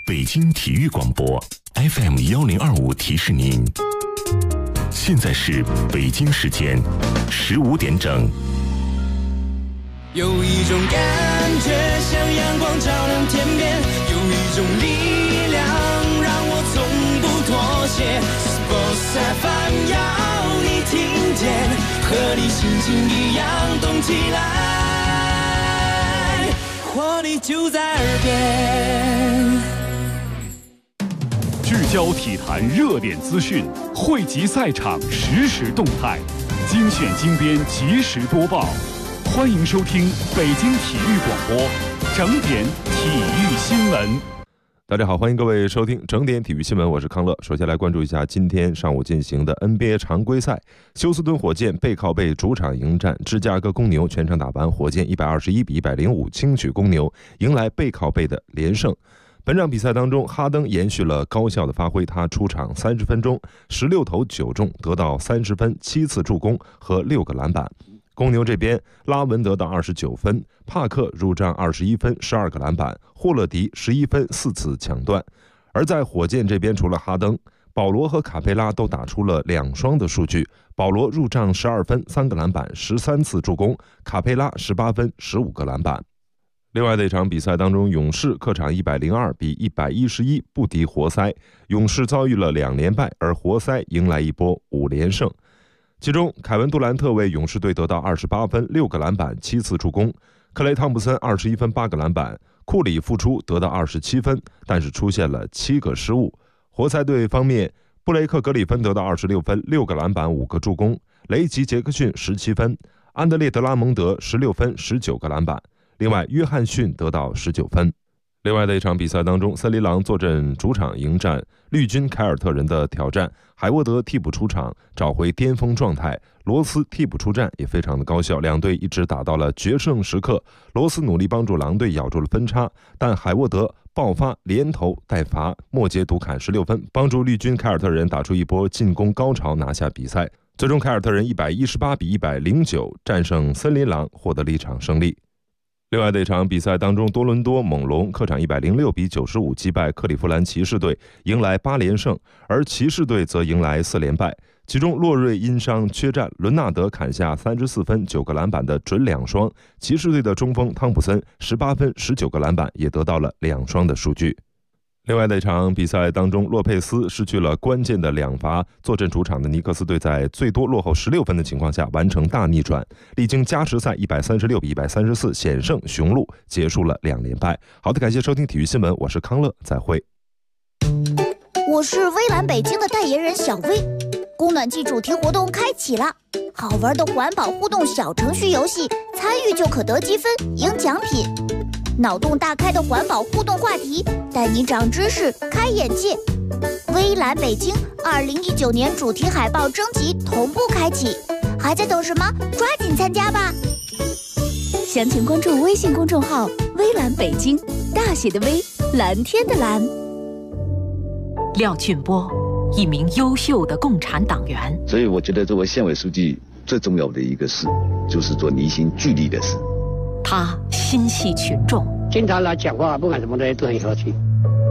北京体育广播 FM1025提示您，现在是北京时间15点整。 有一种感觉像阳光照亮天边，有一种力量让我从不妥协。Sports FM 要你听见，和你心情一样动起来，活力就在耳边。 聚焦体坛热点资讯，汇集赛场实时动态，精选精编及时播报。欢迎收听北京体育广播整点体育新闻。 大家好，欢迎各位收听整点体育新闻，我是康乐。首先来关注一下今天上午进行的 NBA 常规赛，休斯顿火箭背靠背主场迎战芝加哥公牛，全场打完，火箭121比105轻取公牛，迎来背靠背的连胜。本场比赛当中，哈登延续了高效的发挥，他出场30分钟，16投9中，得到30分、7次助攻和6个篮板。公牛这边，拉文得到29分，帕克入账21分、12个篮板，霍勒迪11分、4次抢断。而在火箭这边，除了哈登，保罗和卡佩拉都打出了2双的数据。保罗入账12分、3个篮板、13次助攻，卡佩拉18分、15个篮板。另外的一场比赛当中，勇士客场102比111不敌活塞，勇士遭遇了2连败，而活塞迎来一波5连胜。其中凯文杜兰特为勇士队得到28分、6个篮板、7次助攻，克雷汤普森21分、8个篮板，库里复出得到27分，但是出现了7个失误。活塞队方面，布雷克格里芬得到26分、6个篮板、5个助攻，雷吉杰克逊17分，安德烈德拉蒙德16分、19个篮板。另外，约翰逊得到19分。另外的一场比赛当中，森林狼坐镇主场迎战绿军凯尔特人的挑战，海沃德替补出场找回巅峰状态，罗斯替补出战也非常的高效，两队一直打到了决胜时刻。罗斯努力帮助狼队咬住了分差，但海沃德爆发连投带罚，末节独砍16分，帮助绿军凯尔特人打出一波进攻高潮，拿下比赛。最终凯尔特人118比109战胜森林狼，获得了一场胜利。另外的一场比赛当中，多伦多猛龙客场106比95击败克利夫兰骑士队，迎来8连胜，而骑士队则迎来4连败。其中洛瑞因伤缺战，伦纳德砍下34分、9个篮板的准2双，骑士队的中锋汤普森18分、19个篮板，也得到了2双的数据。另外的一场比赛当中，洛佩斯失去了关键的2罚，坐镇主场的尼克斯队在最多落后16分的情况下完成大逆转，历经加时赛136比134险胜雄鹿，结束了2连败。好的，感谢收听体育新闻，我是康乐，再会。 我是微蓝北京的代言人小薇，供暖季主题活动开启了，好玩的环保互动小程序游戏，参与就可得积分赢奖品。脑洞大开的环保互动话题，带你长知识开眼界。微蓝北京2019年主题海报征集同步开启，还在等什么？抓紧参加吧！ 详情关注微信公众号微蓝北京，大写的微，蓝天的蓝。 廖俊波，一名优秀的共产党员， 所以我觉得作为县委书记最重要的一个事，就是做离心聚力的事。 他心系群众， 经常来讲话，不管什么东西都很和气。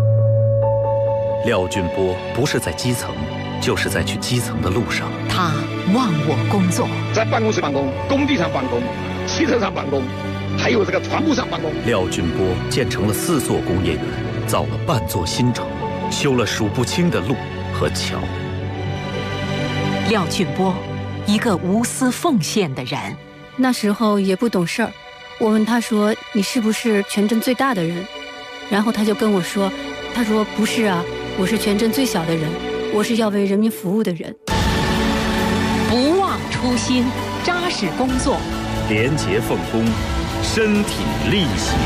廖俊波不是在基层，就是在去基层的路上。 他忘我工作， 在办公室办公，工地上办公，汽车上办公，还有这个船坞上办公。 廖俊波建成了4座工业园，造了半座新城，修了数不清的路和桥。 廖俊波，一个无私奉献的人。 那时候也不懂事儿，我问他说：“你是不是全镇最大的人？”然后他就跟我说：“他说不是啊，我是全镇最小的人，我是要为人民服务的人。” 不忘初心，扎实工作， 廉洁奉公，身体力行。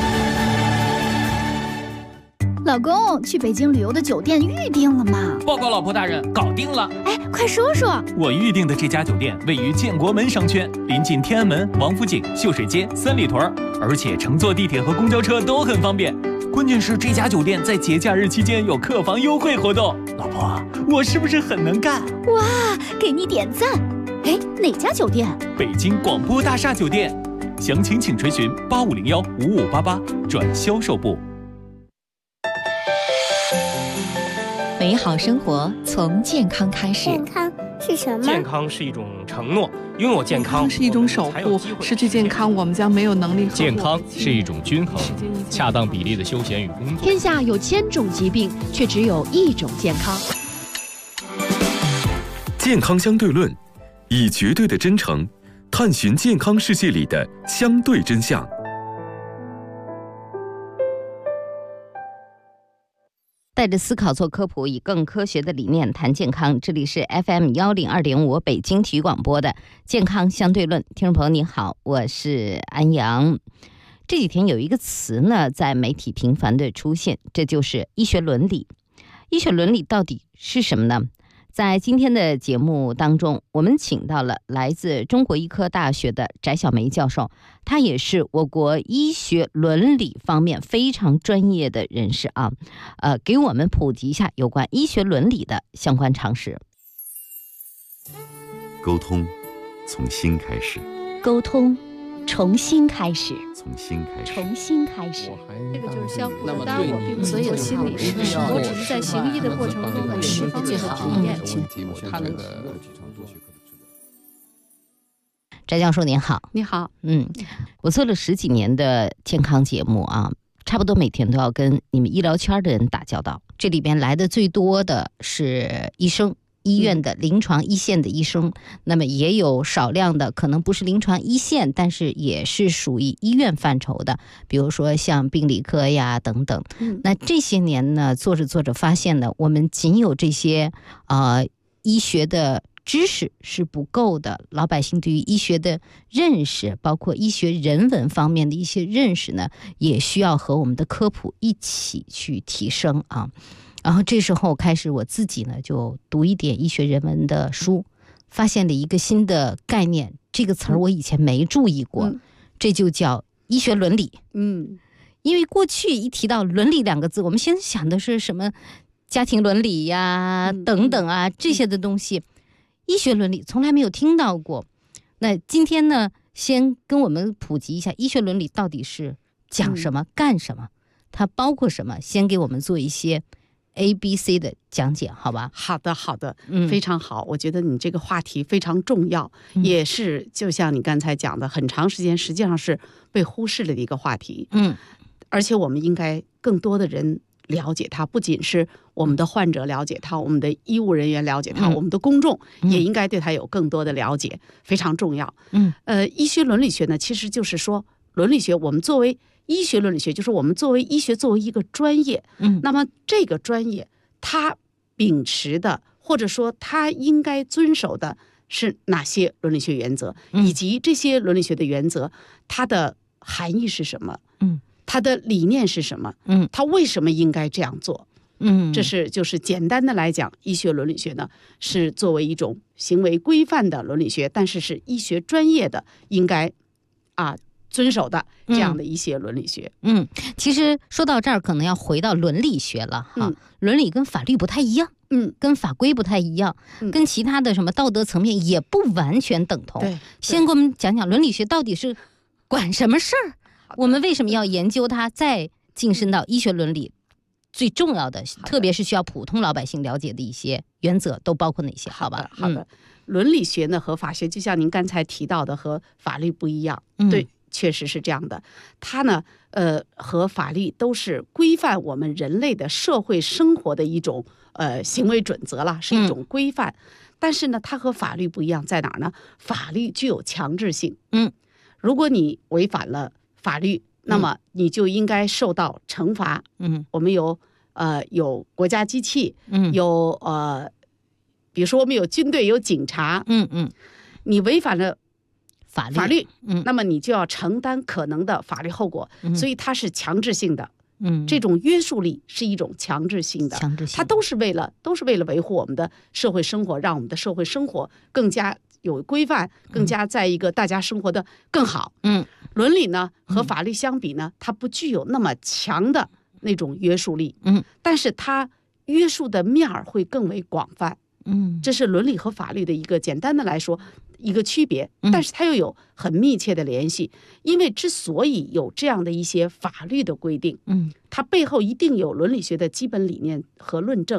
老公，去北京旅游的酒店预定了吗？ 报告老婆大人，搞定了。 哎，快说说。 我预定的这家酒店位于建国门商圈，临近天安门、王府井、秀水街、三里屯，而且乘坐地铁和公交车都很方便。关键是这家酒店在节假日期间有客房优惠活动。老婆，我是不是很能干？ 哇，给你点赞。哎，哪家酒店？ 北京广播大厦酒店。详情请垂询85015588转销售部。 美好生活从健康开始。 健康是什么？ 健康是一种承诺，拥有健康是一种守护，失去健康我们将没有能力。 健康是一种均衡、恰当比例的休闲与工作。 天下有1000种疾病，却只有1种健康。 健康相对论，以绝对的真诚探寻健康世界里的相对真相。 带着思考做科普，以更科学的理念谈健康。这里是 FM102.5北京体育广播的健康相对论。听众朋友你好，我是安阳。这几天有一个词呢，在媒体频繁的出现，这就是医学伦理。医学伦理到底是什么呢？在今天的节目当中，我们请到了来自中国医科大学的翟小梅教授，他也是我国医学伦理方面非常专业的人士啊，给我们普及一下有关医学伦理的相关常识。 沟通从心开始， 沟通从心开始， 从心开始， 从心开始。 这个就是相互的，当然我并不是做心理师，我只是在行医的过程中有十方面的体验。 翟教授您好。 你好。 我做了10几年的健康节目啊，差不多每天都要跟你们医疗圈的人打交道，这里边来的最多的是医生，医院的临床一线的医生，那么也有少量的可能不是临床一线，但是也是属于医院范畴的，比如说像病理科呀等等。那这些年呢，做着做着发现呢，我们仅有这些医学的知识是不够的，老百姓对于医学的认识，包括医学人文方面的一些认识呢，也需要和我们的科普一起去提升啊。然后这时候开始我自己呢就读一点医学人文的书，发现了一个新的概念，这个词儿我以前没注意过，这就叫医学伦理。因为过去一提到伦理2个字，我们先想的是什么家庭伦理呀等等啊这些的东西，医学伦理从来没有听到过。那今天呢，先跟我们普及一下医学伦理到底是讲什么干什么，它包括什么，先给我们做一些ABC 的讲解，好吧？ 好的，非常好。我觉得你这个话题非常重要，也是就像你刚才讲的，很长时间实际上是被忽视了的一个话题。而且我们应该更多的人了解它，不仅是我们的患者了解它，我们的医务人员了解它，我们的公众也应该对它有更多的了解，非常重要。医学伦理学呢，其实就是说伦理学，我们作为医学伦理学，就是我们作为医学作为一个专业，那么这个专业它秉持的或者说它应该遵守的是哪些伦理学原则，以及这些伦理学的原则它的含义是什么，它的理念是什么，它为什么应该这样做。这是就是简单的来讲，医学伦理学呢是作为一种行为规范的伦理学，但是是医学专业的应该遵守的这样的一些伦理学。 其实说到这儿，可能要回到伦理学了哈。伦理跟法律不太一样，跟法规不太一样，跟其他的什么道德层面也不完全等同。先给我们讲讲伦理学到底是管什么事儿，我们为什么要研究它，再晋升到医学伦理最重要的，特别是需要普通老百姓了解的一些原则都包括哪些？好吧？ 好的。伦理学呢和法学，就像您刚才提到的，和法律不一样。对，确实是这样的。它呢，和法律都是规范我们人类的社会生活的一种行为准则了，是一种规范。但是呢，它和法律不一样在哪儿呢？法律具有强制性。如果你违反了法律，那么你就应该受到惩罚。我们有国家机器，有比如说我们有军队，有警察。你违反了法律，那么你就要承担可能的法律后果。所以它是强制性的。这种约束力是一种强制性的，它都是为了维护我们的社会生活，让我们的社会生活更加有规范，更加在一个大家生活的更好。伦理呢和法律相比呢，它不具有那么强的那种约束力。但是它约束的面儿会更为广泛。这是伦理和法律的一个简单的来说一个区别，但是它又有很密切的联系。因为之所以有这样的一些法律的规定，它背后一定有伦理学的基本理念和论证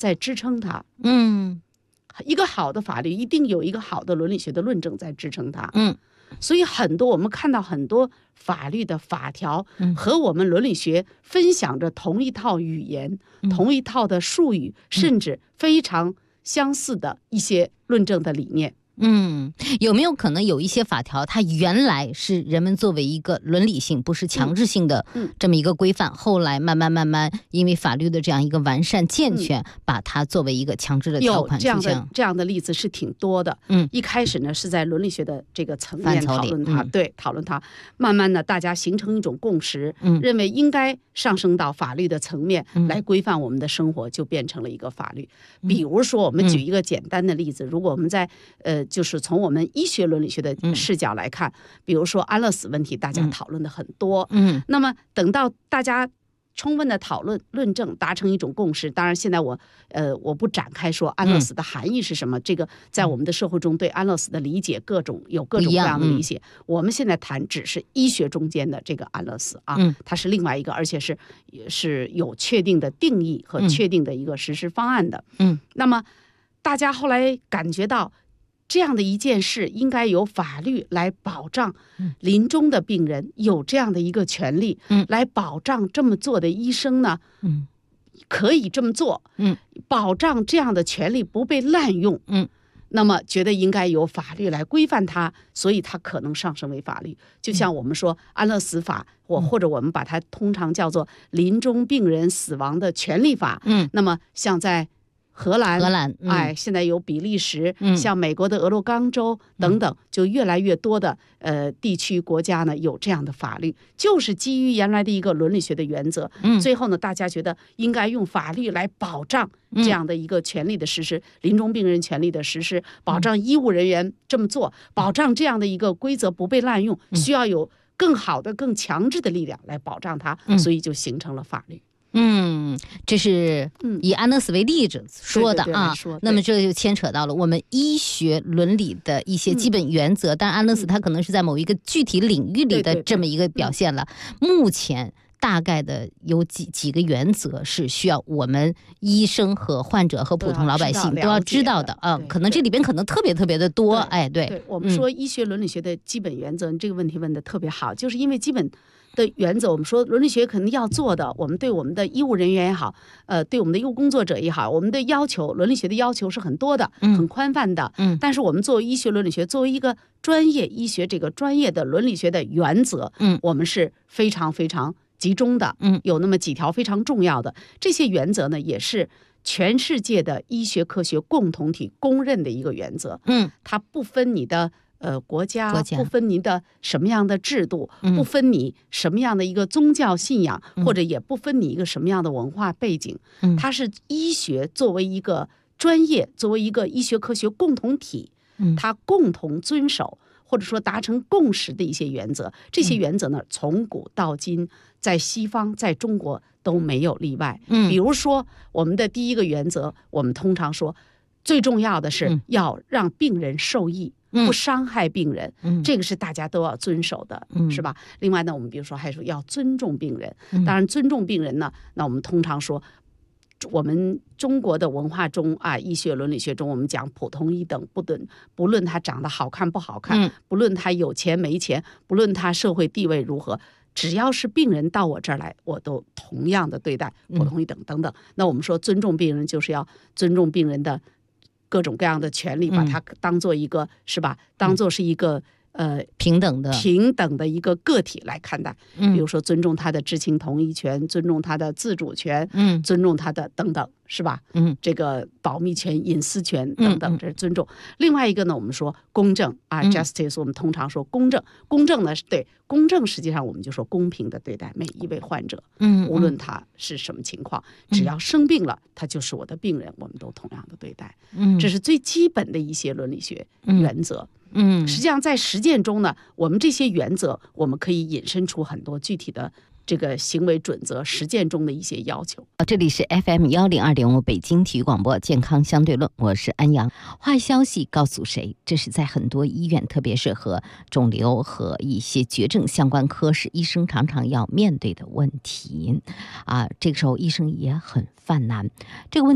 在支撑它。一个好的法律一定有一个好的伦理学的论证在支撑它。所以我们看到很多法律的法条和我们伦理学分享着同一套语言、同一套的术语，甚至非常相似的一些论证的理念。 有没有可能有一些法条它原来是人们作为一个伦理性不是强制性的这么一个规范，后来慢慢因为法律的这样一个完善健全，把它作为一一个强制的条款出现？ 有这样的例子是挺多的。一开始呢是在伦理学的这个层面讨论它，讨论它，慢慢的大家形成一种共识，认为应该上升到法律的层面来规范我们的生活，就变成了一个法律。比如说我们举一个简单的例子，如果我们在就是从我们医学伦理学的视角来看，比如说安乐死问题，大家讨论的很多。那么等到大家充分的讨论论证，达成一种共识。当然，现在我不展开说安乐死的含义是什么，这个在我们的社会中对安乐死的理解有各种各样的理解。我们现在谈只是医学中间的这个安乐死啊，它是另外一个，而且是有确定的定义和确定的一个实施方案的。那么大家后来感觉到，这样的一件事应该由法律来保障临终的病人有这样的一个权利，来保障这么做的医生呢，可以这么做，保障这样的权利不被滥用，那么觉得应该由法律来规范它，所以它可能上升为法律。就像我们说安乐死法，或者我们把它通常叫做临终病人死亡的权利法。那么像在荷兰，现在有比利时，像美国的俄勒冈州等等，就越来越多的地区国家呢有这样的法律，就是基于原来的一个伦理学的原则。最后呢，大家觉得应该用法律来保障这样的一个权利的实施，临终病人权利的实施，保障医务人员这么做，保障这样的一个规则不被滥用，需要有更好的、更强制的力量来保障它，所以就形成了法律。 这是以安乐死为例子说的啊。那么这就牵扯到了我们医学伦理的一些基本原则，但安乐死它可能是在某一个具体领域里的这么一个表现了。目前大概的有几个原则是需要我们医生和患者和普通老百姓都要知道的啊。可能这里边可能特别的多。对， 我们说医学伦理学的基本原则，这个问题问得特别好，就是因为基本的原则，我们说伦理学肯定要做的，我们对我们的医务人员也好，对我们的医务工作者也好，我们的要求，伦理学的要求是很多的，很宽泛的。但是我们作为医学伦理学，作为一个专业医学这个专业的伦理学的原则，我们是非常非常集中的。有那么几条非常重要的，这些原则呢，也是全世界的医学科学共同体公认的一个原则。它不分你的国家，不分你的什么样的制度，不分你什么样的一个宗教信仰，或者也不分你一个什么样的文化背景。它是医学作为一个专业，作为一个医学科学共同体，它共同遵守或者说达成共识的一些原则。这些原则呢，从古到今，在西方，在中国都没有例外。比如说我们的第一个原则，我们通常说最重要的是要让病人受益，不伤害病人，这个是大家都要遵守的，是吧？另外呢，我们比如说还说要尊重病人。当然尊重病人呢，那我们通常说我们中国的文化中啊，医学伦理学中，我们讲普通一等，不论他长得好看不好看，不论他有钱没钱，不论他社会地位如何，只要是病人到我这儿来，我都同样的对待，普通一等等等。那我们说尊重病人，就是要尊重病人的各种各样的权利，把它当做一个是吧？当做是一个平等的一个个体来看待。比如说尊重他的知情同意权，尊重他的自主权，尊重他的等等，是吧？这个保密权、隐私权等等，这是尊重。另外一个呢，我们说公正啊，justice， 我们通常说公正。公正呢，对公正，实际上我们就说公平的对待每一位患者，无论他是什么情况，只要生病了，他就是我的病人，我们都同样的对待。这是最基本的一些伦理学原则。实际上在实践中呢，我们这些原则，我们可以引申出很多具体的这个行为准则，实践中的一些要求。 这里是 FM102.5 北京体育广播健康相对论，我是安阳。坏消息告诉谁？这是在很多医院，特别是和肿瘤和一些绝症相关科室，医生常常要面对的问题啊。这个时候医生也很犯难。这个问题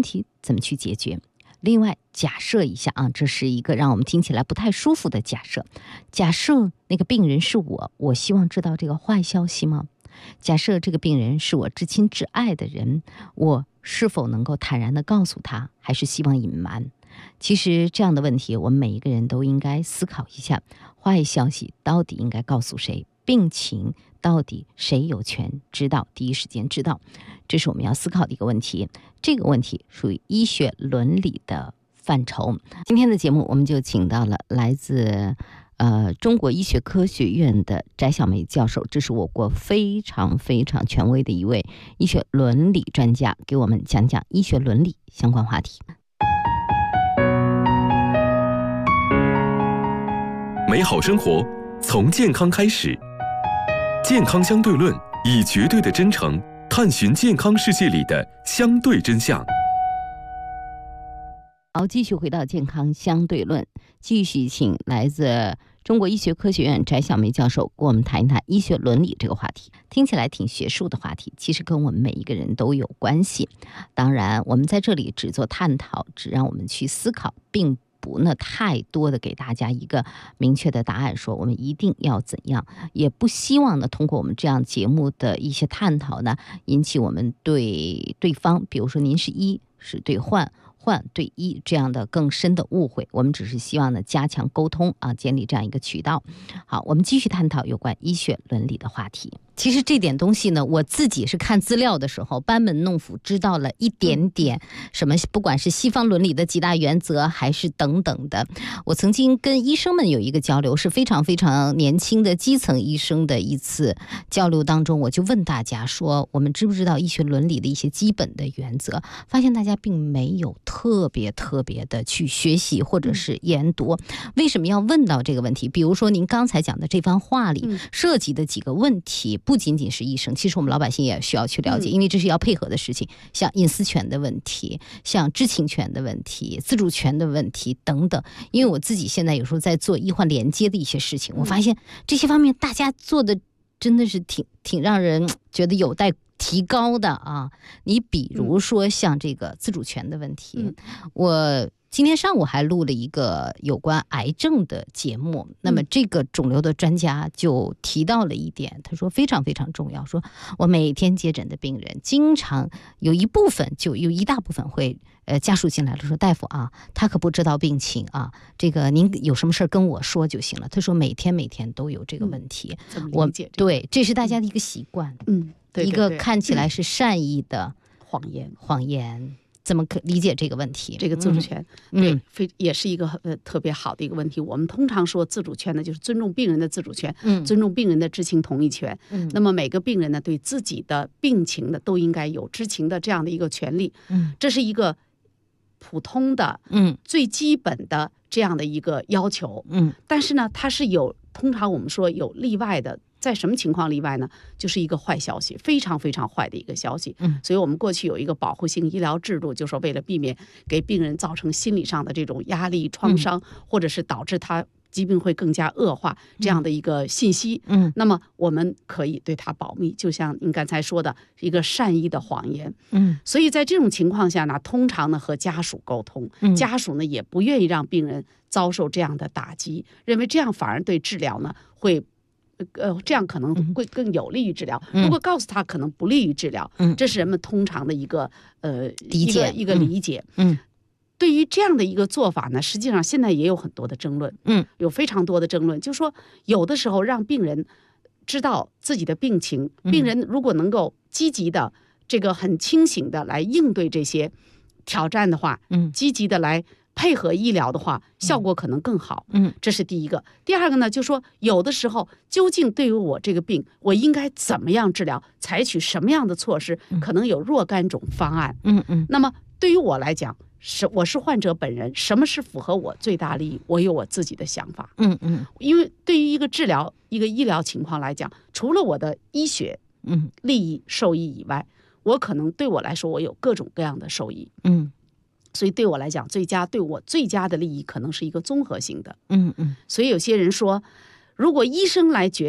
怎么去解决。另外假设一下啊，这是一个让我们听起来不太舒服的假设。假设那个病人是我希望知道这个坏消息吗？假设这个病人是我至亲至爱的人，我是否能够坦然地告诉他，还是希望隐瞒？其实这样的问题我们每一个人都应该思考一下，坏消息到底应该告诉谁，病情到底谁有权知道，第一时间知道，这是我们要思考的一个问题。这个问题属于医学伦理的范畴。今天的节目我们就请到了来自中国医学科学院的翟小梅教授，这是我国非常非常权威的一位医学伦理专家，给我们讲讲医学伦理相关话题。 美好生活从健康开始，健康相对论以绝对的真诚探寻健康世界里的相对真相。 好，继续回到健康相对论，继续请来自中国医学科学院翟小梅教授跟我们谈一谈医学伦理这个话题。听起来挺学术的话题，其实跟我们每一个人都有关系。当然我们在这里只做探讨，只让我们去思考，并不太多的给大家一个明确的答案，说我们一定要怎样，也不希望呢通过我们这样节目的一些探讨呢，引起我们对对方，比如说您是医，是对患对医这样的更深的误会。我们只是希望呢加强沟通啊，建立这样一个渠道。好，我们继续探讨有关医学伦理的话题。其实这点东西呢，我自己是看资料的时候班门弄斧，知道了一点点什么，不管是西方伦理的几大原则还是等等的。我曾经跟医生们有一个交流，是非常非常年轻的基层医生的一次交流当中，我就问大家说，我们知不知道医学伦理的一些基本的原则？发现大家并没有特别的去学习或者是研读。为什么要问到这个问题？比如说您刚才讲的这番话里涉及的几个问题，不仅仅是医生，其实我们老百姓也需要去了解，因为这是要配合的事情，像隐私权的问题，像知情权的问题，自主权的问题等等。因为我自己现在有时候在做医患连接的一些事情，我发现这些方面大家做的真的是挺让人觉得有待提高的啊。你比如说像这个自主权的问题，我今天上午还录了一个有关癌症的节目，那么这个肿瘤的专家就提到了一点，他说非常非常重要，说我每天接诊的病人经常有一大部分会家属进来了，说大夫啊，他可不知道病情啊，这个您有什么事跟我说就行了。他说每天都有这个问题。我对，这是大家的一个习惯， 对， 一个看起来是善意的谎言。 怎么理解这个问题？ 这个自主权，对，也是一个特别好的一个问题。我们通常说自主权呢，就是尊重病人的自主权，尊重病人的知情同意权。那么每个病人呢，对自己的病情呢，都应该有知情的这样的一个权利。这是一个普通的，最基本的这样的一个要求。但是呢，它是通常我们说有例外的。在什么情况例外呢？就是一个坏消息，非常非常坏的一个消息。所以我们过去有一个保护性医疗制度，就是说为了避免给病人造成心理上的这种压力创伤，或者是导致他疾病会更加恶化这样的一个信息。那么我们可以对他保密，就像您刚才说的一个善意的谎言。所以在这种情况下呢，通常呢和家属沟通，家属呢也不愿意让病人遭受这样的打击，认为这样反而对治疗呢会这样可能会更有利于治疗。如果告诉他可能不利于治疗，这是人们通常的一个理解。对于这样的一个做法呢，实际上现在也有很多的争论，有非常多的争论，就是说有的时候让病人知道自己的病情，病人如果能够积极的这个很清醒的来应对这些挑战的话，积极的来配合医疗的话，效果可能更好。这是第一个。第二个呢，就是说有的时候究竟对于我这个病，我应该怎么样治疗，采取什么样的措施，可能有若干种方案。那么对于我来讲，我是患者本人，什么是符合我最大利益，我有我自己的想法。因为对于一个治疗一个医疗情况来讲，除了我的医学利益受益以外，我可能对我来说我有各种各样的受益。所以对我来讲，对我最佳的利益可能是一个综合性的。所以有些人说，如果医生来决定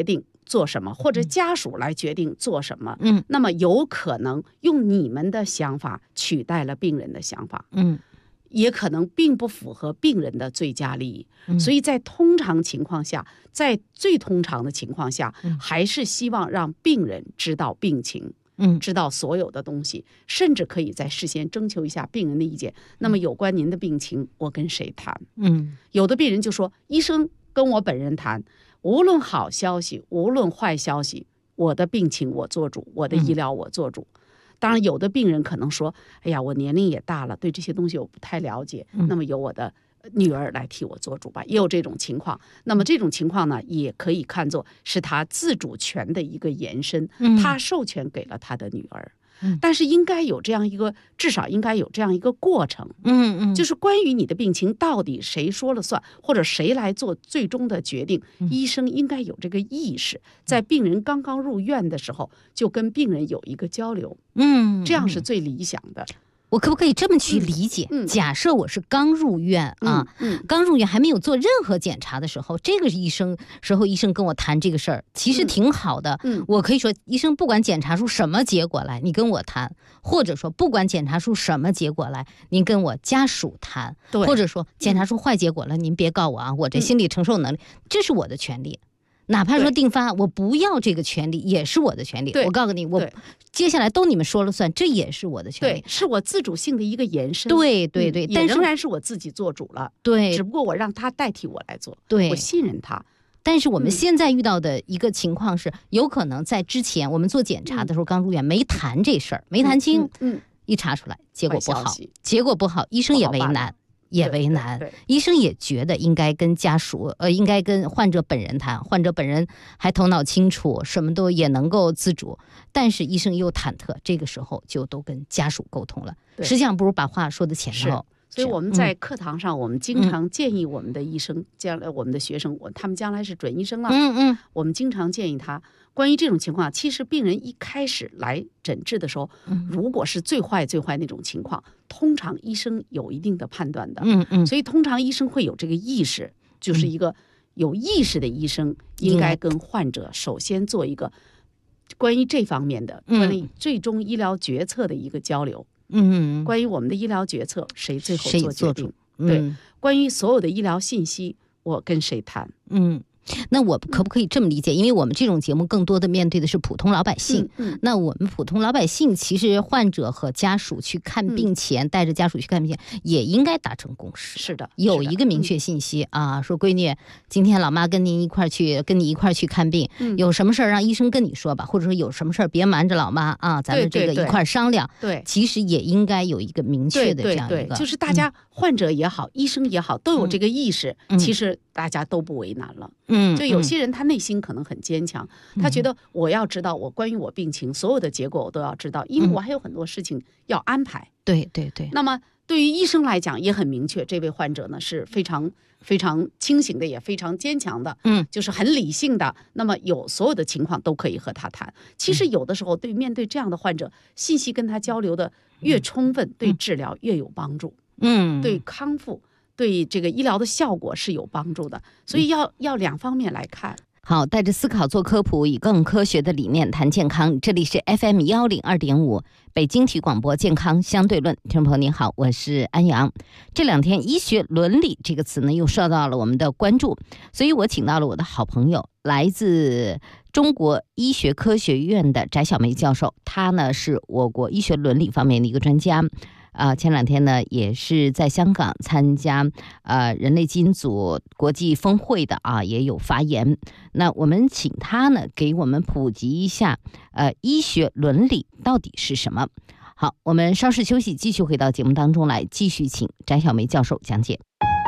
做什么，或者家属来决定做什么，那么有可能用你们的想法取代了病人的想法，也可能并不符合病人的最佳利益，所以在通常情况下，在最通常的情况下，还是希望让病人知道病情，知道所有的东西，甚至可以在事先征求一下病人的意见。那么有关您的病情，我跟谁谈？有的病人就说，医生跟我本人谈，无论好消息，无论坏消息，我的病情我做主，我的医疗我做主。当然，有的病人可能说：“哎呀，我年龄也大了，对这些东西我不太了解，那么由我的女儿来替我做主吧。”也有这种情况。那么这种情况呢，也可以看作是他自主权的一个延伸，他授权给了他的女儿。但是应该有这样一个，至少应该有这样一个过程，就是关于你的病情到底谁说了算，或者谁来做最终的决定，医生应该有这个意识，在病人刚刚入院的时候就跟病人有一个交流，这样是最理想的。 我可不可以这么去理解？假设我是刚入院啊，刚入院还没有做任何检查的时候，这个医生跟我谈这个事儿，其实挺好的。我可以说，医生不管检查出什么结果来，你跟我谈；或者说不管检查出什么结果来，您跟我家属谈；或者说检查出坏结果了，您别告我啊，我这心理承受能力，这是我的权利。哪怕说定发，我不要这个权利，也是我的权利。我告诉你，我接下来都你们说了算，这也是我的权利， 是我自主性的一个延伸。 对， 但仍然是我自己做主了。 对， 只不过我让他代替我来做。 对， 我信任他。 但是我们现在遇到的一个情况是，有可能在之前我们做检查的时候刚入院，没谈这事儿，没谈清，一查出来结果不好，医生也为难。医生也觉得应该跟家属，应该跟患者本人谈，患者本人还头脑清楚，什么都也能够自主，但是医生又忐忑，这个时候就都跟家属沟通了。实际上不如把话说的前头。 所以我们在课堂上，我们经常建议我们的医生，将来我们的学生，他们将来是准医生了，我们经常建议他，关于这种情况，其实病人一开始来诊治的时候，如果是最坏那种情况，通常医生有一定的判断的，所以通常医生会有这个意识，就是一个有意识的医生应该跟患者首先做一个关于这方面的，关于最终医疗决策的一个交流。关于我们的医疗决策，谁最后做决定？对，关于所有的医疗信息，我跟谁谈？ 那我可不可以这么理解？因为我们这种节目更多的面对的是普通老百姓，那我们普通老百姓其实患者和家属去看病前，带着家属去看病前，也应该达成共识。 是的， 有一个明确信息啊，说闺女，今天老妈跟你一块儿去看病，有什么事儿让医生跟你说吧，或者说有什么事儿别瞒着老妈啊，咱们这个一块儿商量。 对， 其实也应该有一个明确的这样一个， 就是大家患者也好，医生也好，都有这个意识，其实大家都不为难了。就有些人他内心可能很坚强，他觉得我要知道我关于我病情所有的结果我都要知道，因为我还有很多事情要安排。 对。 那么对于医生来讲也很明确，这位患者呢是非常非常清醒的，也非常坚强的，就是很理性的。那么所有的情况都可以和他谈。其实有的时候面对这样的患者，信息跟他交流的越充分，对治疗越有帮助。对康复。对这个医疗的效果是有帮助的，所以要两方面来看。 好，带着思考做科普，以更科学的理念谈健康。这里是 FM 102.5北京体育广播健康相对论。听众朋友您好，我是安阳。这两天医学伦理这个词呢又受到了我们的关注，所以我请到了我的好朋友，来自中国医学科学院的翟小梅教授，他呢是我国医学伦理方面的一个专家。前两天呢，也是在香港参加人类基因组国际峰会的也有发言。那我们请他呢给我们普及一下医学伦理到底是什么。好，我们稍事休息，继续回到节目当中来，继续请翟小梅教授讲解。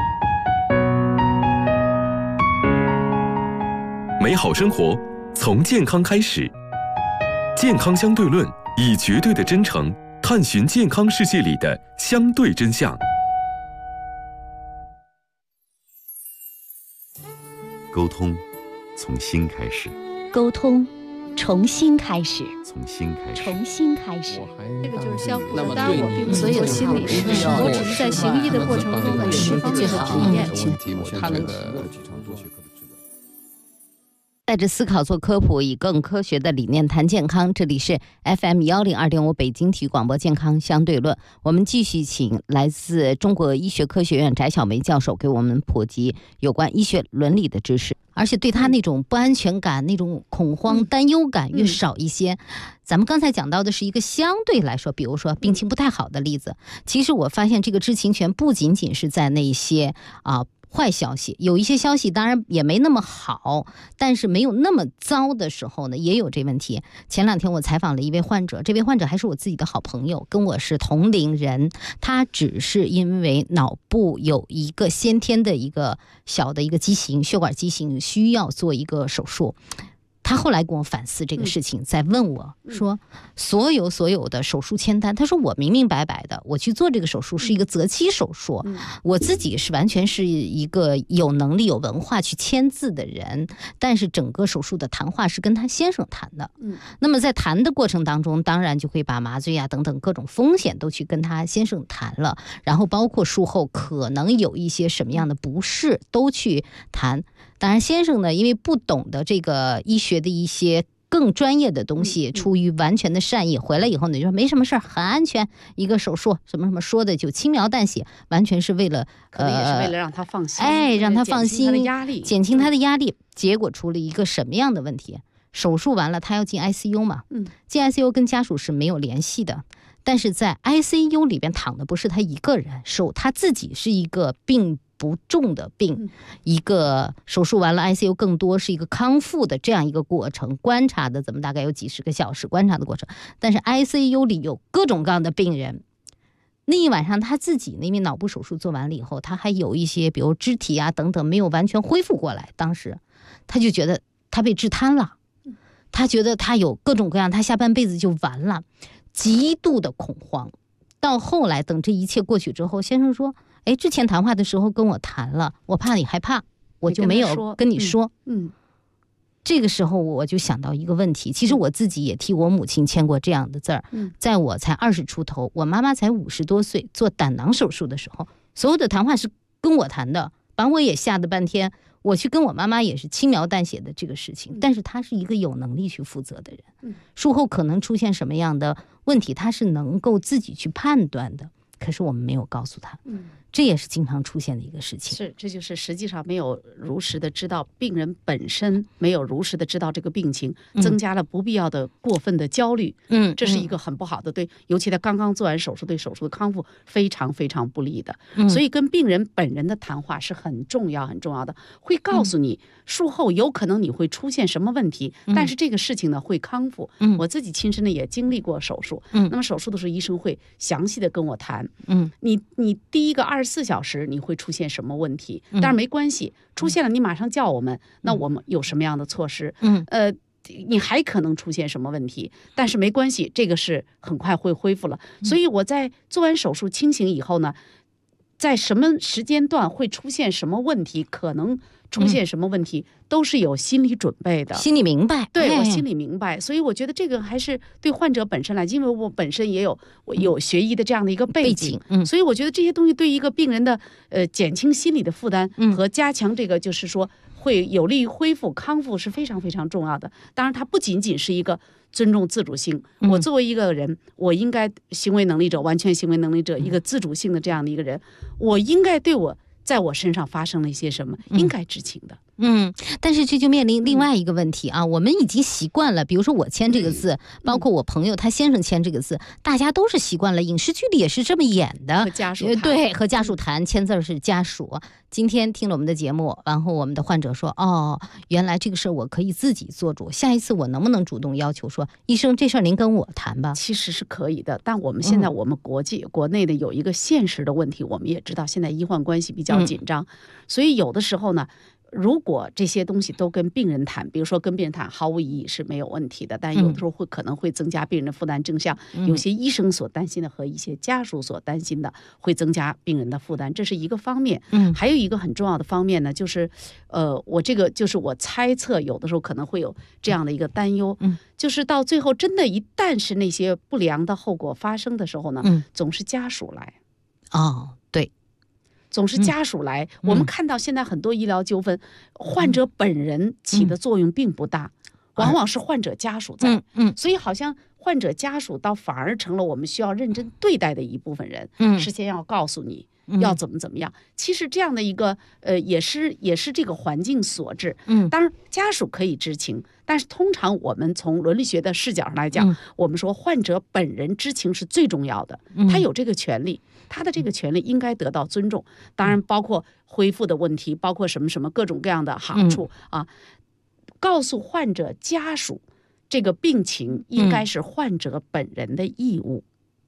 美好生活从健康开始，健康相对论以绝对的真诚探寻健康世界里的相对真相。 沟通从心开始， 沟通重新开始， 从心开始， 重新开始。 这个就是相互的，当然我并不是做心理师，我只是在行医的过程中的实际的体验。 他能带着思考做科普，以更科学的理念谈健康。这里是 FM102.5 北京体育广播健康相对论。我们继续请来自中国医学科学院翟晓梅教授给我们普及有关医学伦理的知识，而且对他那种不安全感、那种恐慌、担忧感越少一些。咱们刚才讲到的是一个相对来说，比如说病情不太好的例子。其实我发现这个知情权不仅仅是在那些坏消息，有一些消息当然也没那么好，但是没有那么糟的时候呢，也有这问题。前2天我采访了一位患者，这位患者还是我自己的好朋友，跟我是同龄人，他只是因为脑部有一个先天的一个小的一个畸形，血管畸形，需要做一个手术。他后来跟我反思这个事情，在问我说所有的手术签单，他说我明明白白的，我去做这个手术是一个择期手术，我自己是完全是一个有能力有文化去签字的人，但是整个手术的谈话是跟他先生谈的。那么在谈的过程当中，当然就会把麻醉等等各种风险都去跟他先生谈了，然后包括术后可能有一些什么样的不适都去谈。当然先生呢，因为不懂得这个医学的一些更专业的东西，出于完全的善意，回来以后呢就说没什么事儿，很安全，一个手术什么什么说的就轻描淡写，完全是为了可能也是为了让他放心， 让他放心， 减轻他的压力。 结果出了一个什么样的问题？手术完了他要进 ICU 嘛，进 ICU 跟家属是没有联系的，但是在 ICU 里边躺的不是他一个人，他自己是一个病不重的病，一个手术完了 ICU 更多是一个康复的这样一个过程，观察的大概有几10个小时观察的过程，但是 ICU 里有各种各样的病人。那一晚上他自己因为脑部手术做完了以后，他还有一些比如肢体等等没有完全恢复过来，当时他就觉得他被治瘫了，他觉得他有各种各样，他下半辈子就完了，极度的恐慌。到后来等这一切过去之后，先生说之前谈话的时候跟我谈了，我怕你害怕，我就没有跟你说。这个时候我就想到一个问题，其实我自己也替我母亲签过这样的字儿。在我才20出头，我妈妈才50多岁，做胆囊手术的时候，所有的谈话是跟我谈的，把我也吓得半天。我去跟我妈妈也是轻描淡写的这个事情，但是她是一个有能力去负责的人，术后可能出现什么样的问题，她是能够自己去判断的，可是我们没有告诉她。这也是经常出现的一个事情。 是，这就是实际上没有如实的知道，病人本身没有如实的知道这个病情，增加了不必要的过分的焦虑。这是一个很不好的，对，尤其他刚刚做完手术，对手术的康复非常非常不利的。所以跟病人本人的谈话是很重要很重要的，会告诉你术后有可能你会出现什么问题，但是这个事情呢会康复。我自己亲身的也经历过手术，那么手术的时候医生会详细的跟我谈，你第一个24小时你会出现什么问题，但是没关系，出现了你马上叫我们，那我们有什么样的措施，你还可能出现什么问题，但是没关系，这个是很快会恢复了。所以我在做完手术清醒以后呢，在什么时间段会出现什么问题，可能出现什么问题，都是有心理准备的， 心里明白。 对，我心里明白。所以我觉得这个还是对患者本身来，因为我本身也有学医的这样的一个背景，所以我觉得这些东西对一个病人的减轻心理的负担和加强这个就是说会有利于恢复康复是非常非常重要的。当然它不仅仅是一个尊重自主性，我作为一个人，我应该行为能力者，完全行为能力者，一个自主性的这样的一个人，我应该对我在我身上发生了一些什么，应该知情的。 但是这就面临另外一个问题啊，我们已经习惯了，比如说我签这个字，包括我朋友他先生签这个字，大家都是习惯了，影视剧里也是这么演的， 和家属谈， 对，和家属谈，签字是家属。今天听了我们的节目，然后我们的患者说，原来这个事儿我可以自己做主，下一次我能不能主动要求说，医生这事儿您跟我谈吧？ 其实是可以的，但我们现在我们国内的有一个现实的问题，我们也知道现在医患关系比较紧张，所以有的时候呢，如果这些东西都跟病人谈，比如说跟病人谈毫无意义是没有问题的，但有的时候可能会增加病人的负担，正像有些医生所担心的和一些家属所担心的，会增加病人的负担，这是一个方面。还有一个很重要的方面呢，就是我这个就是我猜测有的时候可能会有这样的一个担忧，就是到最后真的一旦是那些不良的后果发生的时候呢，总是家属来。 对。 总是家属来。我们看到现在很多医疗纠纷，患者本人起的作用并不大，往往是患者家属在。所以好像患者家属倒反而成了我们需要认真对待的一部分人。事先要告诉你要怎么样。其实这样的一个也是这个环境所致。当然家属可以知情，但是通常我们从伦理学的视角上来讲，我们说患者本人知情是最重要的，他有这个权利，他的这个权利应该得到尊重。当然包括恢复的问题，包括什么各种各样的好处啊。告诉患者家属这个病情应该是患者本人的义务。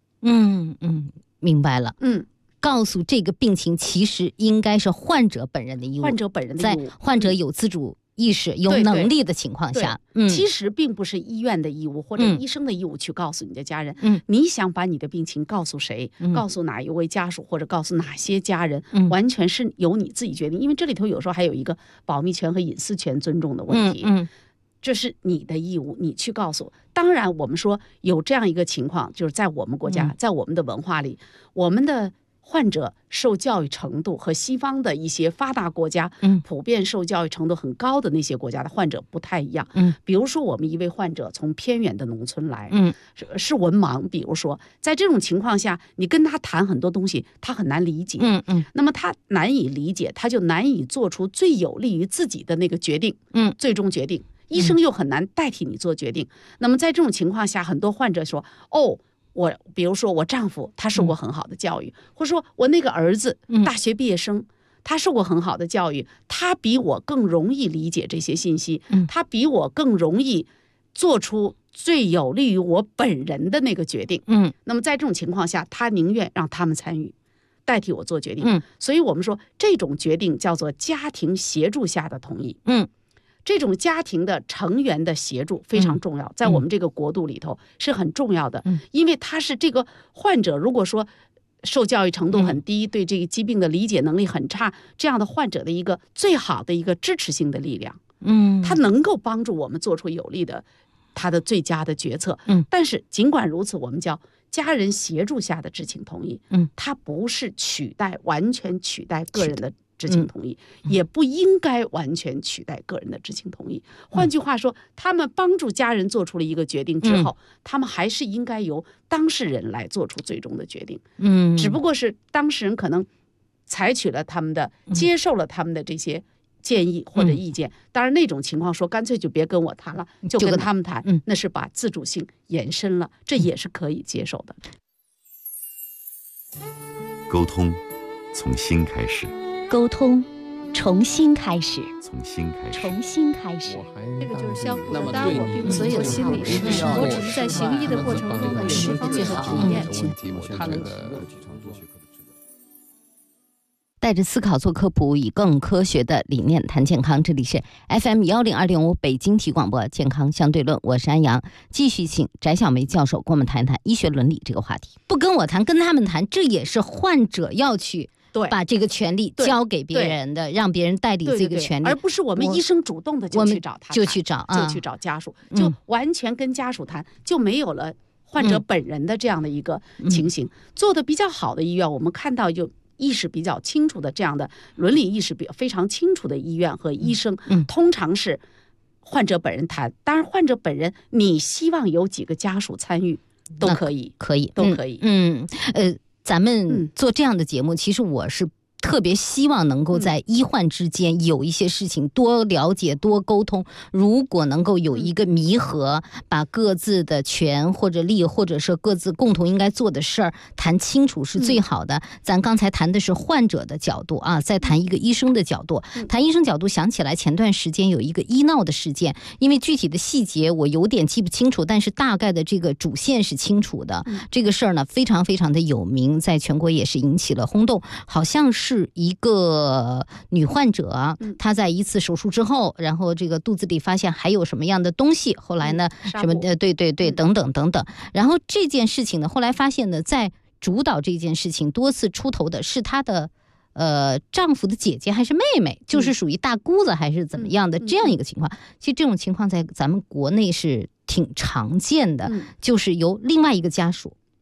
明白了。告诉这个病情其实应该是患者本人的义务， 患者本人的义务， 在患者有自主意识、有能力的情况下， 其实并不是医院的义务或者医生的义务去告诉你的家人。你想把你的病情告诉谁，告诉哪一位家属或者告诉哪些家人，完全是由你自己决定。因为这里头有时候还有一个保密权和隐私权尊重的问题。这是你的义务，你去告诉。当然我们说有这样一个情况，就是在我们国家，在我们的文化里，我们的患者受教育程度和西方的一些发达国家普遍受教育程度很高的那些国家的患者不太一样。比如说我们一位患者从偏远的农村来，是文盲，比如说在这种情况下，你跟他谈很多东西他很难理解。那么他难以理解，他就难以做出最有利于自己的那个决定，最终决定。医生又很难代替你做决定。那么在这种情况下，很多患者说，比如说我丈夫他受过很好的教育，或者说我那个儿子大学毕业生，他受过很好的教育，他比我更容易理解这些信息，他比我更容易做出最有利于我本人的那个决定。那么在这种情况下，他宁愿让他们参与，代替我做决定。所以我们说这种决定叫做家庭协助下的同意。这种家庭的成员的协助非常重要，在我们这个国度里头是很重要的。因为他是这个患者，如果说受教育程度很低，对这个疾病的理解能力很差，这样的患者的一个最好的一个支持性的力量。他能够帮助我们做出有利的他的最佳的决策。但是尽管如此，我们叫家人协助下的知情同意，它不是完全取代个人的知情同意，也不应该完全取代个人的知情同意。换句话说，他们帮助家人做出了一个决定之后，他们还是应该由当事人来做出最终的决定。只不过是当事人可能采取了他们的接受了他们的这些建议或者意见。当然那种情况说干脆就别跟我谈了，就跟他们谈，那是把自主性延伸了，这也是可以接受的。 沟通从心开始， 沟通重新开始， 从心开始， 重新开始。 这个就是相互的，当然我并不是做心理师，我只是在行医的过程中的十方面的体验。 他能带着思考做科普，以更科学的理念谈健康。这里是 FM102.5北京体广播健康相对论，我是安阳。继续请翟晓梅教授跟我们谈一谈医学伦理这个话题。不跟我谈，跟他们谈，这也是患者要去把这个权利交给别人的，让别人代理这个权利， 而不是我们医生主动的就去找他， 就去找家属，就完全跟家属谈，就没有了患者本人的这样的一个情形。做的比较好的医院，我们看到就意识比较清楚的这样的伦理意识非常清楚的医院和医生，通常是患者本人谈。当然患者本人你希望有几个家属参与都可以，都可以。 咱们做这样的节目，其实我是特别希望能够在医患之间有一些事情多了解多沟通，如果能够有一个弥合，把各自的权或者利或者是各自共同应该做的事儿谈清楚是最好的。咱刚才谈的是患者的角度啊，再谈一个医生的角度。谈医生角度想起来前段时间有一个医闹的事件，因为具体的细节我有点记不清楚，但是大概的这个主线是清楚的。这个事儿呢非常非常的有名，在全国也是引起了轰动。好像是一个女患者，她在一次手术之后，然后这个肚子里发现还有什么样的东西，后来呢什么对等等等等。然后这件事情呢，后来发现呢，在主导这件事情多次出头的是她的丈夫的姐姐还是妹妹，就是属于大姑子还是怎么样的这样一个情况。其实这种情况在咱们国内是挺常见的，就是由另外一个家属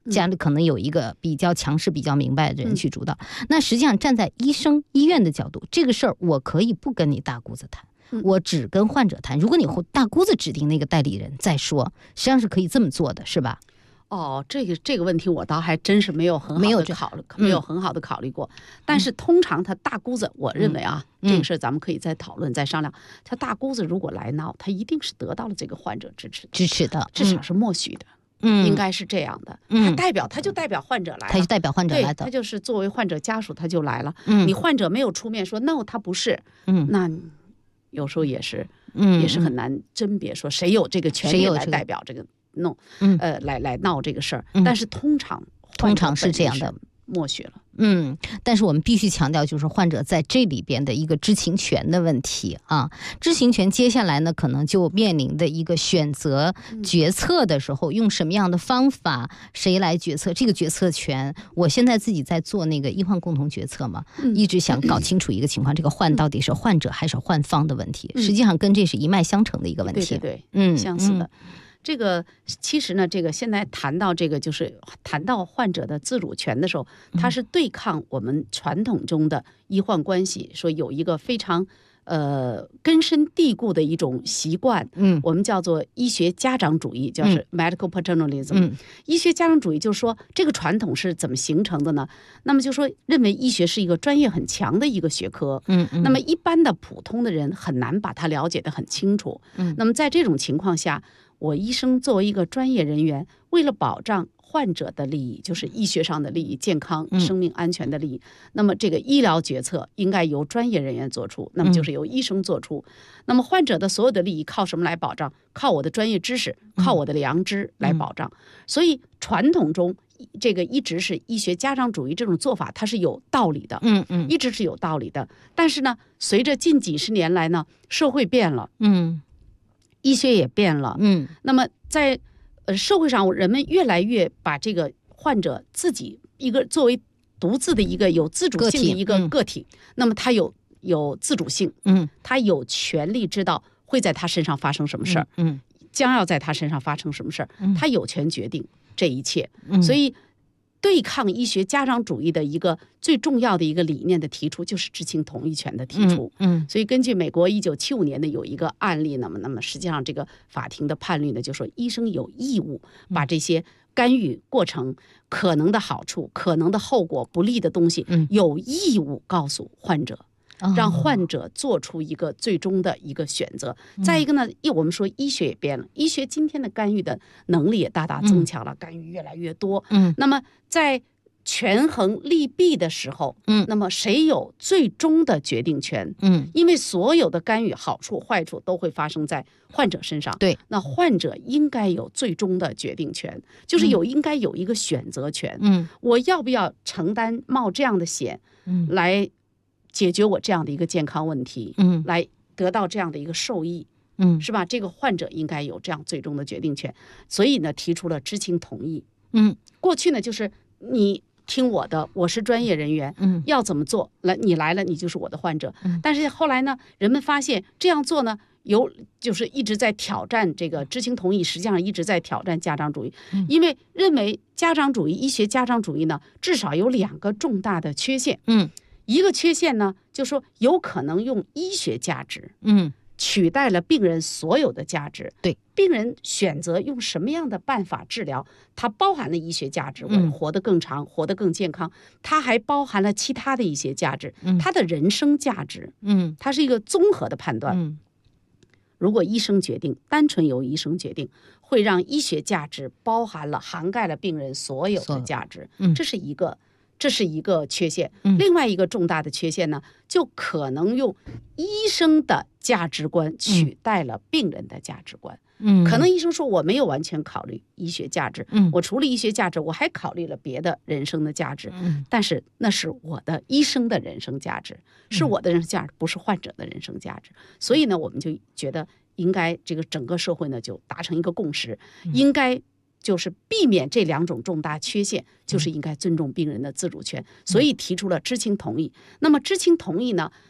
家里可能有一个比较强势、比较明白的人去主导。那实际上站在医院的角度，这个事儿我可以不跟你大姑子谈，我只跟患者谈。如果你大姑子指定那个代理人再说，实际上是可以这么做的，是吧？ 哦，这个问题我倒还真是没有很好的考虑过。但是通常他大姑子，我认为啊，这个事儿咱们可以再讨论、再商量。他大姑子如果来闹，他一定是得到了这个患者支持的，至少是默许的。应该是这样的。他就代表患者来了，对，他就是作为患者家属他就来了。你患者没有出面说 no 他不是，那有时候也是很难甄别说谁有这个权利来代表这个弄来闹这个事儿。但是通常是这样的， 默许了。 但是我们必须强调，就是患者在这里边的一个知情权的问题啊。知情权接下来呢，可能就面临的一个选择决策的时候，用什么样的方法，谁来决策？这个决策权，我现在自己在做那个医患共同决策嘛，一直想搞清楚一个情况，这个患到底是患者还是患方的问题，实际上跟这是一脉相承的一个问题。 对，相似的。这个其实呢，这个现在谈到这个，就是谈到患者的自主权的时候，它是对抗我们传统中的医患关系，说有一个非常根深蒂固的一种习惯，我们叫做医学家长主义，叫是 medical paternalism。医学家长主义就是说，这个传统是怎么形成的呢？那么就说认为医学是一个专业很强的一个学科，那么一般的普通的人很难把它了解得很清楚。那么在这种情况下，我医生作为一个专业人员，为了保障患者的利益，就是医学上的利益、健康、生命安全的利益，那么这个医疗决策应该由专业人员做出，那么就是由医生做出。那么患者的所有的利益靠什么来保障？靠我的专业知识，靠我的良知来保障。所以传统中这个一直是医学家长主义这种做法，它是有道理的，一直是有道理的。但是呢，随着近几十年来呢，社会变了，医学也变了，那么在社会上，人们越来越把这个患者自己一个作为独自的一个有自主性的一个个体，那么他有自主性，他有权利知道会在他身上发生什么事儿，将要在他身上发生什么事儿，他有权决定这一切。所以对抗医学家长主义的一个最重要的一个理念的提出，就是知情同意权的提出。所以根据美国1975年的有一个案例，那么实际上这个法庭的判例呢，就说医生有义务把这些干预过程可能的好处、可能的后果、不利的东西，有义务告诉患者。让患者做出一个最终的一个选择。再一个呢，我们说医学也变了，医学今天的干预的能力也大大增强了，干预越来越多。那么在权衡利弊的时候，那么谁有最终的决定权？因为所有的干预好处坏处都会发生在患者身上。对，那患者应该有最终的决定权，就是应该有一个选择权。我要不要承担冒这样的险，来解决我这样的一个健康问题，来得到这样的一个受益，是吧？这个患者应该有这样最终的决定权。所以呢，提出了知情同意。过去呢，就是你听我的，我是专业人员，要怎么做，你来了，你就是我的患者。但是后来呢，人们发现这样做呢，就是一直在挑战这个知情同意，实际上一直在挑战家长主义，因为认为家长主义、医学家长主义呢，至少有2个重大的缺陷。一个缺陷呢，就是说有可能用医学价值，取代了病人所有的价值。对，病人选择用什么样的办法治疗，它包含了医学价值，我活得更长，活得更健康，它还包含了其他的一些价值，它的人生价值，它是一个综合的判断。如果医生决定，单纯由医生决定，会让医学价值涵盖了病人所有的价值，这是一个缺陷。另外一个重大的缺陷呢，就可能用医生的价值观取代了病人的价值观。可能医生说我没有完全考虑医学价值，我除了医学价值，我还考虑了别的人生的价值。但是那是我的医生的人生价值，是我的人生价值，不是患者的人生价值。所以呢，我们就觉得应该这个整个社会呢就达成一个共识，应该就是避免这2种重大缺陷，就是应该尊重病人的自主权，所以提出了知情同意。那么知情同意呢，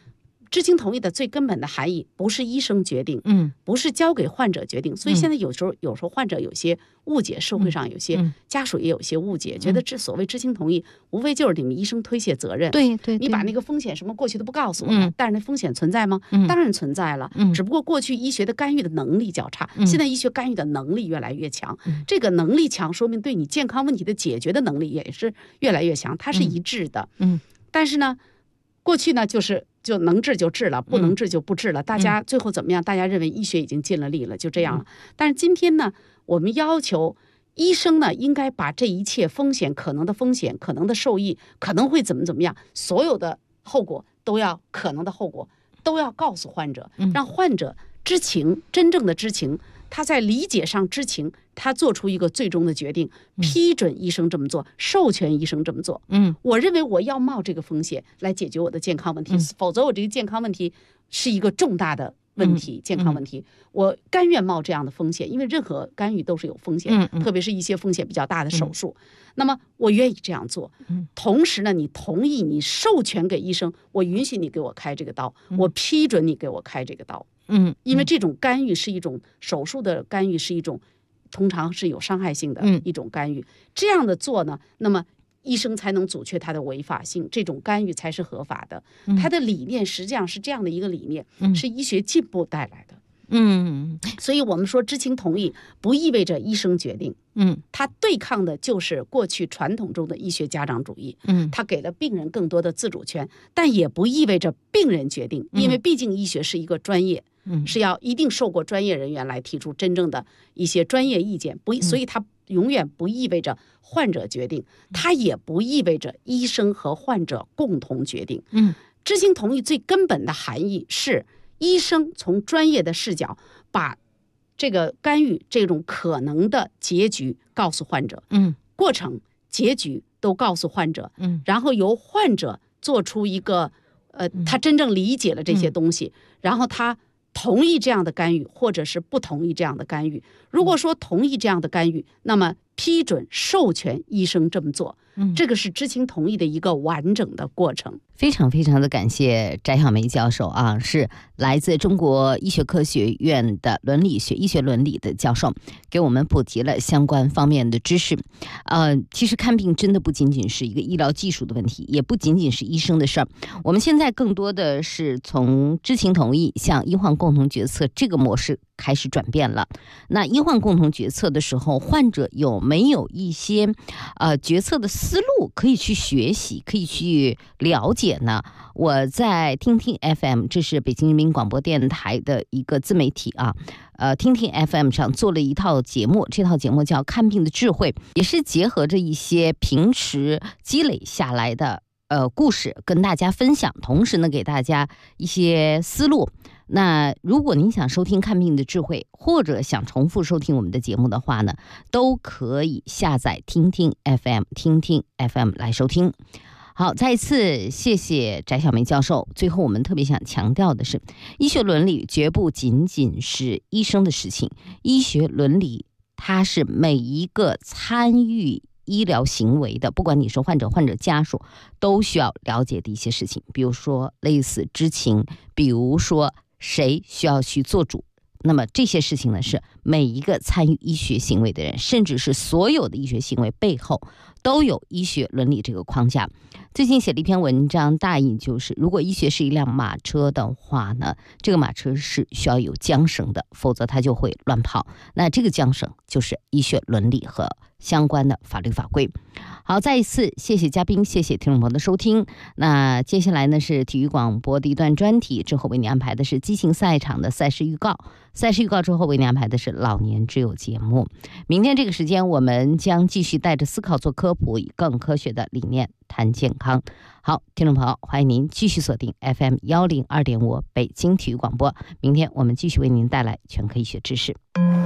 知情同意的最根本的含义不是医生决定，不是交给患者决定。所以现在有时候患者有些误解，社会上有些家属也有些误解，觉得所谓知情同意，无非就是你们医生推卸责任。 对， 你把那个风险什么过去都不告诉我们，但是那风险存在吗？当然存在了，只不过过去医学的干预的能力较差，现在医学干预的能力越来越强。这个能力强，说明对你健康问题的解决的能力也是越来越强，它是一致的。但是呢，过去呢就能治就治了，不能治就不治了。大家最后怎么样？大家认为医学已经尽了力了，就这样了。但是今天呢，我们要求医生呢，应该把这一切风险、可能的风险、可能的受益、可能会怎么样，所有的后果可能的后果都要告诉患者，让患者知情，真正的知情。他在理解上知情，他做出一个最终的决定，批准医生这么做，授权医生这么做。我认为我要冒这个风险来解决我的健康问题，否则我这个健康问题是一个重大的问题，健康问题，我甘愿冒这样的风险，因为任何干预都是有风险，特别是一些风险比较大的手术。那么我愿意这样做，同时呢，你同意，你授权给医生，我允许你给我开这个刀，我批准你给我开这个刀。因为这种干预是一种手术的干预，是一种通常是有伤害性的一种干预。这样的做呢，那么医生才能阻却它的违法性，这种干预才是合法的。它的理念实际上是这样的一个理念，是医学进步带来的。所以我们说知情同意不意味着医生决定，它对抗的就是过去传统中的医学家长主义，它给了病人更多的自主权，但也不意味着病人决定，因为毕竟医学是一个专业，是要一定受过专业人员来提出真正的一些专业意见，所以它永远不意味着患者决定，它也不意味着医生和患者共同决定。知情同意最根本的含义是医生从专业的视角把这个干预这种可能的结局告诉患者，过程结局都告诉患者，然后由患者做出一个他真正理解了这些东西，然后他同意这样的干预，或者是不同意这样的干预。如果说同意这样的干预，那么批准授权医生这么做，这个是知情同意的一个完整的过程。 非常非常的感谢翟晓梅教授啊，是来自中国医学科学院的伦理学医学伦理的教授，给我们普及了相关方面的知识。其实看病真的不仅仅是一个医疗技术的问题，也不仅仅是医生的事儿。我们现在更多的是从知情同意向医患共同决策这个模式开始转变了。那医患共同决策的时候，患者有没有一些决策的思路可以去学习，可以去了解呢？我在听听 FM， 这是北京人民广播电台的一个自媒体啊，听听 FM 上做了一套节目，这套节目叫《看病的智慧》，也是结合着一些平时积累下来的故事跟大家分享，同时呢给大家一些思路。那如果您想收听《看病的智慧》，或者想重复收听我们的节目的话呢，都可以下载听听 FM， 听听 FM 来收听。好，再一次谢谢翟晓梅教授。最后我们特别想强调的是，医学伦理绝不仅仅是医生的事情，医学伦理它是每一个参与医疗行为的，不管你是患者家属，都需要了解的一些事情，比如说类似知情，比如说谁需要去做主。那么这些事情呢，是每一个参与医学行为的人，甚至是所有的医学行为背后都有医学伦理这个框架。最近写了一篇文章，大意就是如果医学是一辆马车的话呢，这个马车是需要有缰绳的，否则它就会乱跑。那这个缰绳就是医学伦理和相关的法律法规。好，再一次谢谢嘉宾，谢谢听众朋友的收听。那接下来呢是体育广播的一段专题，之后为你安排的是激情赛场的赛事预告，赛事预告之后为你安排的是老年之友节目。明天这个时间我们将继续带着思考做科普，以更科学的理念谈健康。好，听众朋友，欢迎您继续锁定 FM 102.5北京体育广播，明天我们继续为您带来全科医学知识。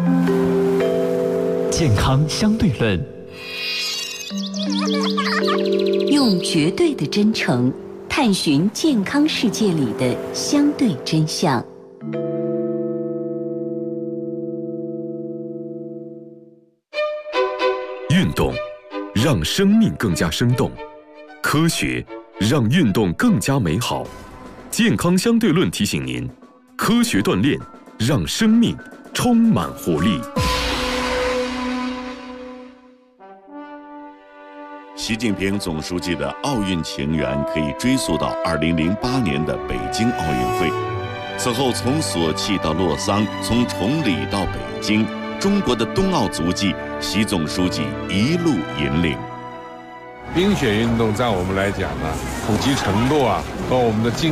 健康相对论， 用绝对的真诚探寻健康世界里的相对真相。 运动让生命更加生动，科学让运动更加美好。 健康相对论提醒您：科学锻炼，让生命充满活力。 习近平总书记的奥运情缘可以追溯到2008年的北京奥运会。此后，从索契到洛桑，从崇礼到北京，中国的冬奥足迹，习总书记一路引领。 冰雪运动在我们来讲呢，普及程度和我们的竞